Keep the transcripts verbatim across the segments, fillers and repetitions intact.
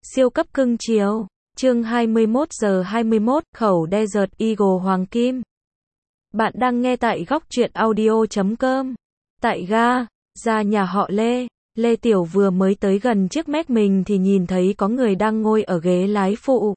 Siêu cấp cưng chiều. Chương hai mươi mốt giờ hai mươi mốt, khẩu Desert Eagle Hoàng Kim. Bạn đang nghe tại góc truyện audio chấm com. Tại ga, ra nhà họ Lê, Lê Tiểu vừa mới tới gần chiếc Mac mình thì nhìn thấy có người đang ngồi ở ghế lái phụ.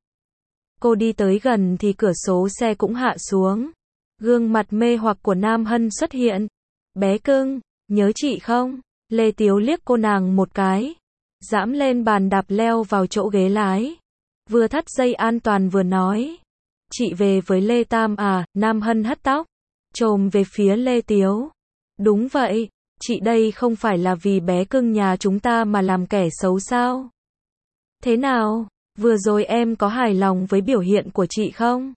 Cô đi tới gần thì cửa sổ xe cũng hạ xuống. Gương mặt mê hoặc của Nam Hân xuất hiện. Bé cưng, nhớ chị không? Lê Tiếu liếc cô nàng một cái. Dẫm lên bàn đạp leo vào chỗ ghế lái. Vừa thắt dây an toàn vừa nói. Chị về với Lê Tam à? Nam Hân hất tóc, chồm về phía Lê Tiếu. Đúng vậy, chị đây không phải là vì bé cưng nhà chúng ta mà làm kẻ xấu sao? Thế nào, vừa rồi em có hài lòng với biểu hiện của chị không?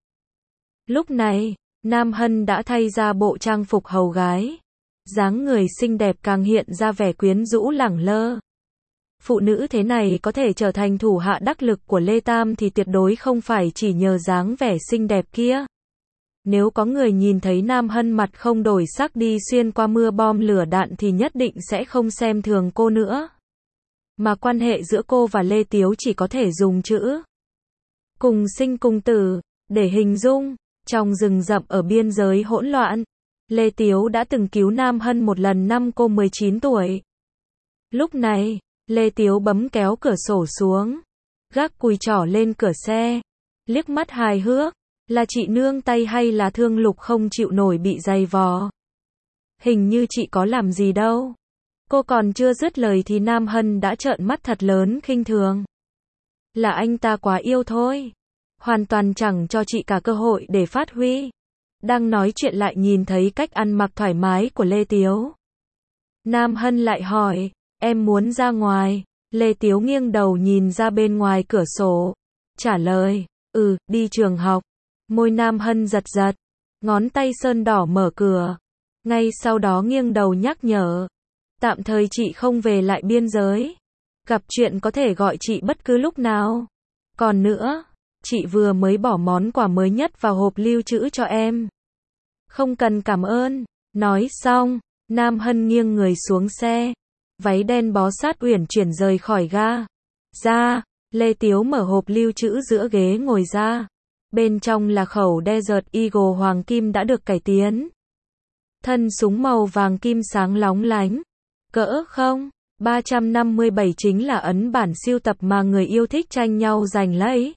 Lúc này, Nam Hân đã thay ra bộ trang phục hầu gái. Dáng người xinh đẹp càng hiện ra vẻ quyến rũ lẳng lơ. Phụ nữ thế này có thể trở thành thủ hạ đắc lực của Lê Tam thì tuyệt đối không phải chỉ nhờ dáng vẻ xinh đẹp kia. Nếu có người nhìn thấy Nam Hân mặt không đổi sắc đi xuyên qua mưa bom lửa đạn thì nhất định sẽ không xem thường cô nữa. Mà quan hệ giữa cô và Lê Tiếu chỉ có thể dùng chữ cùng sinh cùng tử để hình dung. Trong rừng rậm ở biên giới hỗn loạn, Lê Tiếu đã từng cứu Nam Hân một lần năm cô mười chín tuổi. Lúc này, Lê Tiếu bấm kéo cửa sổ xuống, gác cùi trỏ lên cửa xe, liếc mắt hài hước, là chị nương tay hay là Thương Lục không chịu nổi bị giày vò. Hình như chị có làm gì đâu. Cô còn chưa dứt lời thì Nam Hân đã trợn mắt thật lớn khinh thường. Là anh ta quá yêu thôi. Hoàn toàn chẳng cho chị cả cơ hội để phát huy. Đang nói chuyện lại nhìn thấy cách ăn mặc thoải mái của Lê Tiếu. Nam Hân lại hỏi, em muốn ra ngoài? Lê Tiếu nghiêng đầu nhìn ra bên ngoài cửa sổ. Trả lời, ừ, đi trường học. Môi Nam Hân giật giật. Ngón tay sơn đỏ mở cửa. Ngay sau đó nghiêng đầu nhắc nhở. Tạm thời chị không về lại biên giới. Gặp chuyện có thể gọi chị bất cứ lúc nào. Còn nữa, chị vừa mới bỏ món quà mới nhất vào hộp lưu trữ cho em. Không cần cảm ơn. Nói xong, Nam Hân nghiêng người xuống xe. Váy đen bó sát uyển chuyển rời khỏi ga. Ra, Lê Tiếu mở hộp lưu trữ giữa ghế ngồi ra. Bên trong là khẩu Desert Eagle Hoàng Kim đã được cải tiến. Thân súng màu vàng kim sáng lóng lánh. Cỡ không? ba trăm năm mươi bảy chính là ấn bản sưu tập mà người yêu thích tranh nhau giành lấy.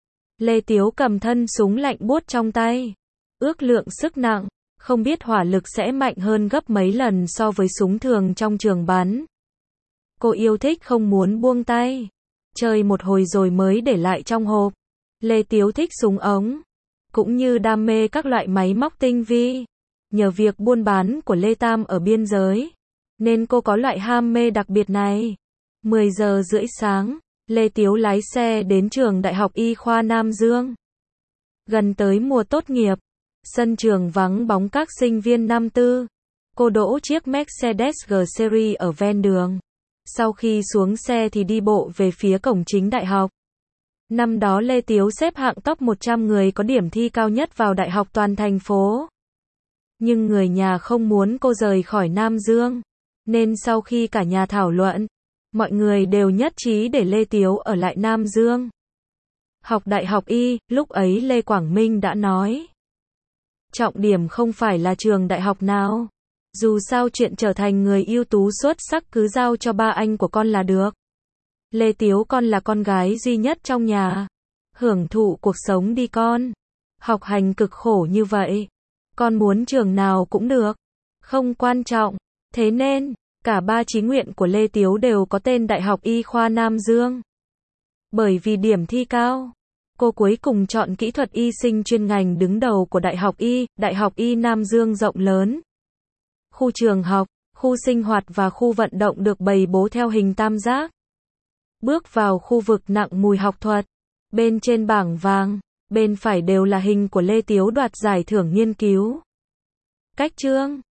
Lê Tiếu cầm thân súng lạnh buốt trong tay. Ước lượng sức nặng, không biết hỏa lực sẽ mạnh hơn gấp mấy lần so với súng thường trong trường bắn. Cô yêu thích không muốn buông tay. Chơi một hồi rồi mới để lại trong hộp. Lê Tiếu thích súng ống, cũng như đam mê các loại máy móc tinh vi. Nhờ việc buôn bán của Lê Tam ở biên giới, nên cô có loại ham mê đặc biệt này. mười giờ rưỡi sáng, Lê Tiếu lái xe đến trường Đại học Y khoa Nam Dương. Gần tới mùa tốt nghiệp, sân trường vắng bóng các sinh viên năm tư. Cô đỗ chiếc Mercedes G-Series ở ven đường. Sau khi xuống xe thì đi bộ về phía cổng chính đại học. Năm đó Lê Tiếu xếp hạng top một trăm người có điểm thi cao nhất vào đại học toàn thành phố. Nhưng người nhà không muốn cô rời khỏi Nam Dương. Nên sau khi cả nhà thảo luận, mọi người đều nhất trí để Lê Tiếu ở lại Nam Dương. Học đại học Y, lúc ấy Lê Quảng Minh đã nói. Trọng điểm không phải là trường đại học nào. Dù sao chuyện trở thành người ưu tú xuất sắc cứ giao cho ba anh của con là được. Lê Tiếu con là con gái duy nhất trong nhà. Hưởng thụ cuộc sống đi con. Học hành cực khổ như vậy. Con muốn trường nào cũng được. Không quan trọng. Thế nên, cả ba chí nguyện của Lê Tiếu đều có tên Đại học Y khoa Nam Dương. Bởi vì điểm thi cao, cô cuối cùng chọn kỹ thuật y sinh chuyên ngành đứng đầu của Đại học Y. Đại học Y Nam Dương rộng lớn. Khu trường học, khu sinh hoạt và khu vận động được bày bố theo hình tam giác. Bước vào khu vực nặng mùi học thuật. Bên trên bảng vàng, bên phải đều là hình của Lê Tiếu đoạt giải thưởng nghiên cứu. Cách chương